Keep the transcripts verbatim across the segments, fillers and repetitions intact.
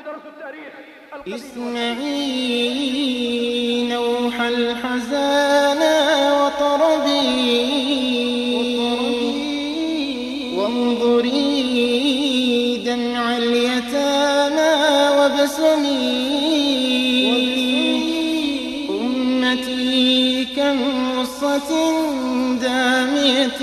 اسمعي نوح الحزانا وطربي، وانظري دمع اليتامى وابسمي. أمتي كم غصة دامية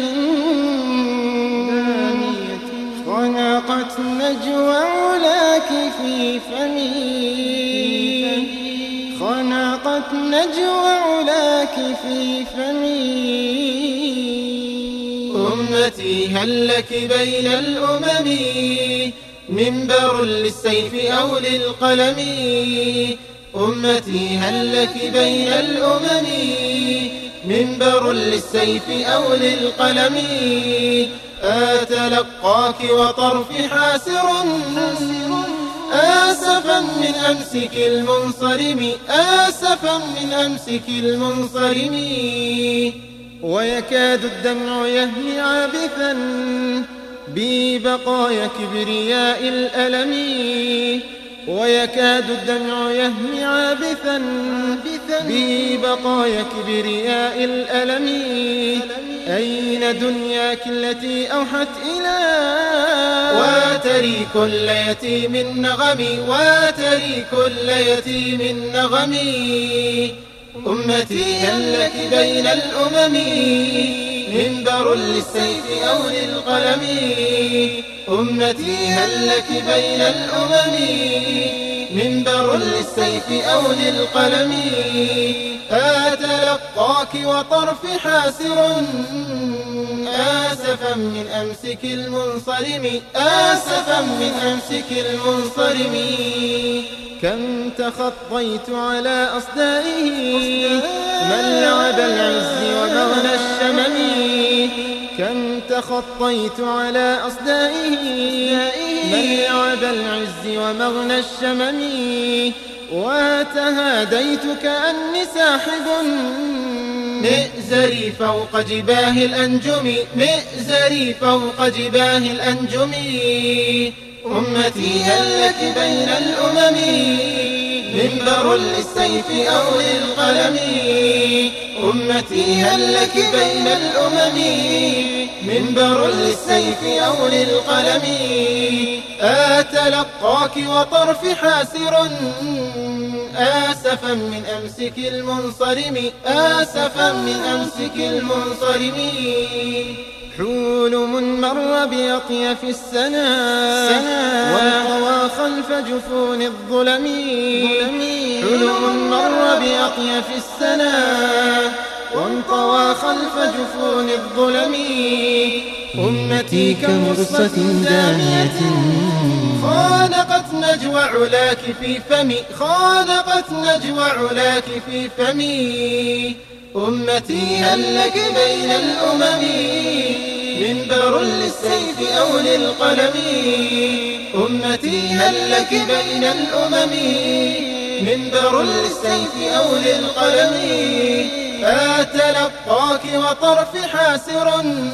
خنقت نجوى علاك في فمي، خنقت نجوى علاك في فمي. أمتي هل لك بين الأمم منبر للسيف أو للقلم؟ أمتي هل لك بين الأمم منبر للسيف أو للقلم؟ أتلقاك وطرفي حاسر آسفا من أمسك المنصرم، آسفا من أمسك المنصرم. ويكاد الدمع يهمي عابثا ببقايا كبرياء الألم، ويكاد الدمع يهمي عابثا ببقايا كبرياء الألم. أين دنياك التي أوحت إلى وتري كل يتيم نغمي، وتري كل يتيم نغمي. أمتي هل لك بين الأمم منبر للسيف أو للقلم؟ أمتي هل لك بين الأمم منبر للسيف أو للقلم؟ أتلقاك وطرفي حاسر آسفا من أمسك المنصرم، آسفا من أمسك المنصرم. كم تخطيت على أصدائه ملعب العز ومغنى الشمم، كم تخطيت على أصدائه ملعب العز ومغنى الشمم. وتهاديت كأني ساحب مئزري فوق جباه الأنجم، مئزري فوق جباه الأنجم. أمتي هل لك بين الأمم منبر للسيف أو للقلم؟ أمتي هل لك بين الأمم منبر للسيف أو للقلم؟ أتلقاك وطرفي حاسر آسفا من أمسك المنصرم، آسفا من أمسك المنصرم. حلم مر بأطياف السنا وانطوى خلف جفون الظلم، حلم مر بأطياف السنا وانطوى خلف جفون الظلم. أمتي كمرصة دامية خانقت نجوى علاك في فمي، خانقت نجوى علاك في فمي. أمتي هل لك بين الأمم منبر للسيف أو للقلم؟ أمتي هل لك بين الأمم منبر للسيف أو للقلم؟ أتلقاك وطرفي حاسر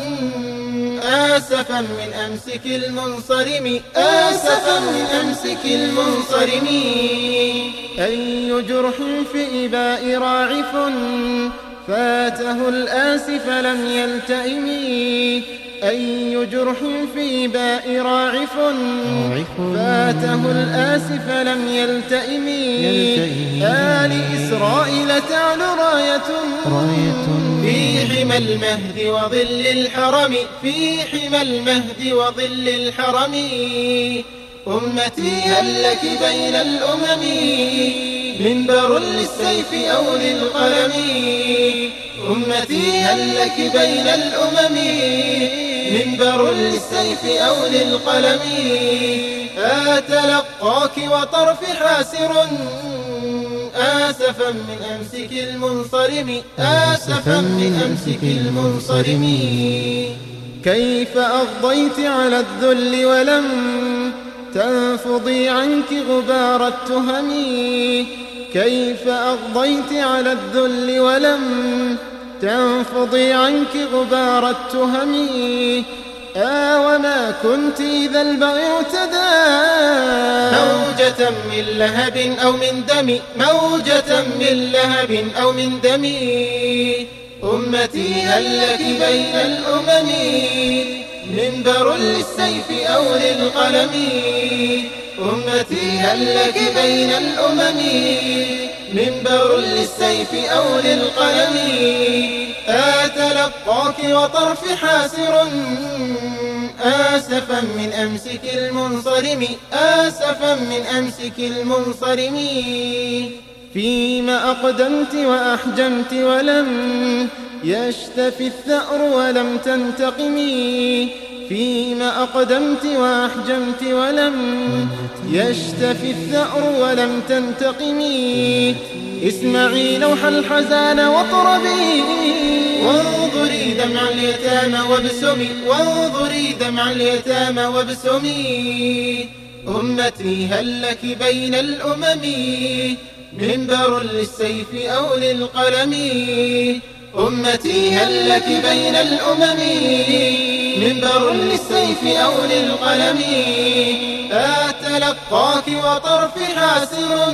آسفا من أمسك المنصرم، آسفا من أمسك المنصرم. أي جرح في إباء راعف فاته الآسف لم يلتئم، أي جرح في إباء راعف فاته الآسف لم يلتئم. آل إسرائيل تعلو راية في حمى المهد وظل الحرم، في حمى المهد وظل الحرم. أمتي هل لك بين الأمم منبر للسيف أو للقلم؟ أمتي هل لك بين الأمم منبر للسيف أو للقلم؟ أتلقاك وطرفي حاسر آسفا من أمسك المنصرم، آسفا من أمسك المنصرم. كيف أغضيت على الذل ولم تنفضي عنك غبار التهم، كيف أغضيت على الذل ولم تنفضي عنك غبار التهم. آه وما كنت إذا البغي اعتدى موجة من لهب أو من دم موجة من لهب أو من دم أمتي هل لك بين الأمم منبر للسيف أو للقلم أمتي هل لك بين الأمم منبر للسيف أو للقلم أتلقاك وطرف حاسر آسفا من أمسك المنصرم آسفا من أمسك المنصرم فيما أقدمت وأحجمت ولم يشتفي الثأر ولم تنتقمي فيما أقدمت وأحجمت ولم يشتفي الثأر ولم تنتقمي اسمعي لوح الحزان واطربي وانظري دمع اليتامى وابسمي وانظري دمع اليتامى وابسمي أمتي هل لك بين الأمم منبر للسيف أو للقلم أمتي هل لك بين الأمم منبر للسيف أو للقلم أتلقاك وطرف حاسر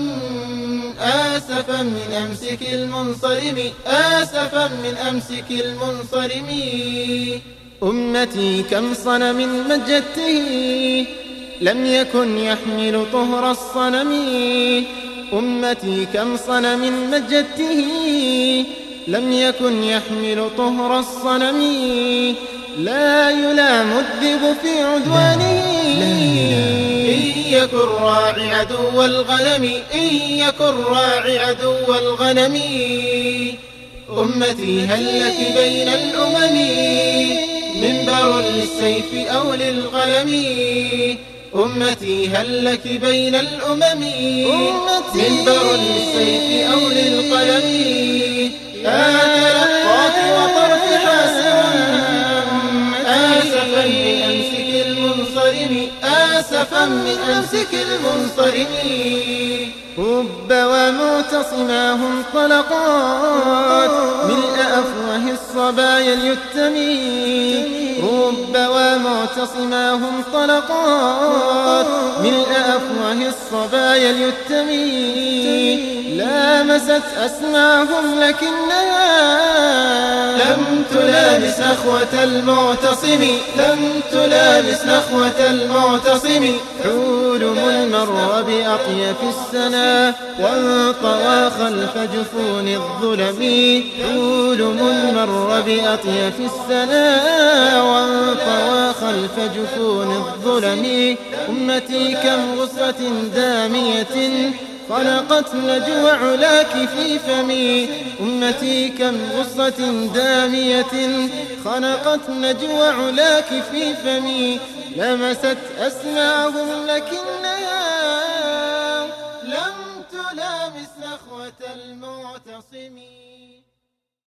آسفا من أمسك المنصرم آسفا من أمسك المنصرم أمتي كم صنم مجدته لم يكن يحمل طهر الصنم أمتي كم صنم مجدته لم يكن يحمل طهر الصنم لا يلام الذئب في عدوانه إن يكن راعي عدو الغنم إن يكن راعي عدو الغنم أمتي هل لك بين الأمم منبر للسيف أو للقلم أمتي هل لك بين الأمم منبر للسيف أو للقلم أتلقاك وطرف حاسر آسفا من أمسك المنصرم آسفا من أمسك المنصرم رب ومعتصماهم طلقات ملء أفواه الصبايا اليتمي رب ومعتصماهم طلقات ملء أفواه الصبايا اليتمي لامست أسماعهم لكنها لم تلامس نخوة المعتصم لم تلامس نخوة المعتصم حولم المر بأطيف السنا وانطوى خلف جفون الظلم حولم المر بأطيف السنا وانطوى خلف جفون الظلم أمتي كم غصة دامية خنقت نجوى علاك في فمي أمتي كم غصة دامية خنقت نجوى علاك في فمي لمست أسماعهم لكنها لم تلامس نخوة المعتصم.